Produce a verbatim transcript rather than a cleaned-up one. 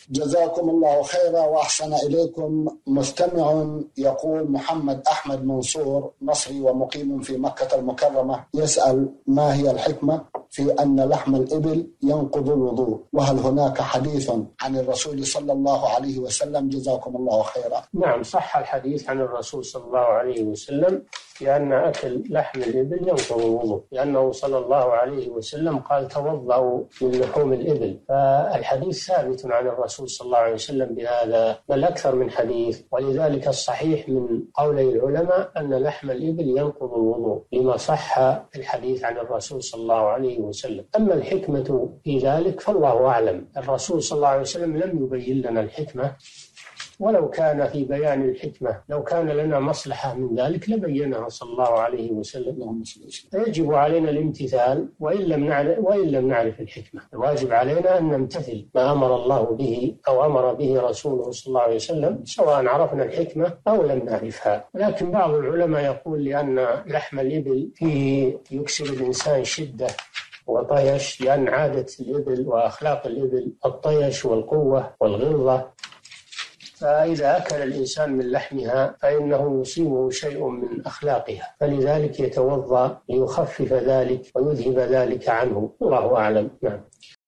جزاكم الله خيرا وأحسن إليكم. مستمع يقول محمد أحمد منصور مصري ومقيم في مكة المكرمة يسأل: ما هي الحكمة في أن لحم الإبل ينقض الوضوء؟ وهل هناك حديث عن الرسول صلى الله عليه وسلم؟ جزاكم الله خيرا. نعم، صح الحديث عن الرسول صلى الله عليه وسلم بأن أكل لحم الإبل ينقض الوضوء، لأنه صلى الله عليه وسلم قال: توضأوا من لحوم الإبل. فالحديث ثابت عن الرسول صلى الله عليه وسلم بهذا، بل أكثر من حديث. ولذلك الصحيح من قولي العلماء أن لحم الإبل ينقض الوضوء لما صح الحديث عن الرسول صلى الله عليه وسلم. أما الحكمة في ذلك فالله أعلم. الرسول صلى الله عليه وسلم لم يبين لنا الحكمة، ولو كان في بيان الحكمة لو كان لنا مصلحة من ذلك لبينها صلى الله عليه وسلم. فيجب علينا الامتثال وإن لم نعرف وإن لم نعرف الحكمة. الواجب علينا أن نمتثل ما أمر الله به أو أمر به رسوله صلى الله عليه وسلم، سواء عرفنا الحكمة أو لم نعرفها. لكن بعض العلماء يقول لأن لحم الإبل فيه يكسب الإنسان شدة وطيش، لأن عادة الإبل وأخلاق الإبل الطيش والقوة والغلظة، فإذا أكل الإنسان من لحمها فإنه يصيبه شيء من أخلاقها، فلذلك يتوضأ ليخفف ذلك ويذهب ذلك عنه. الله أعلم. نعم.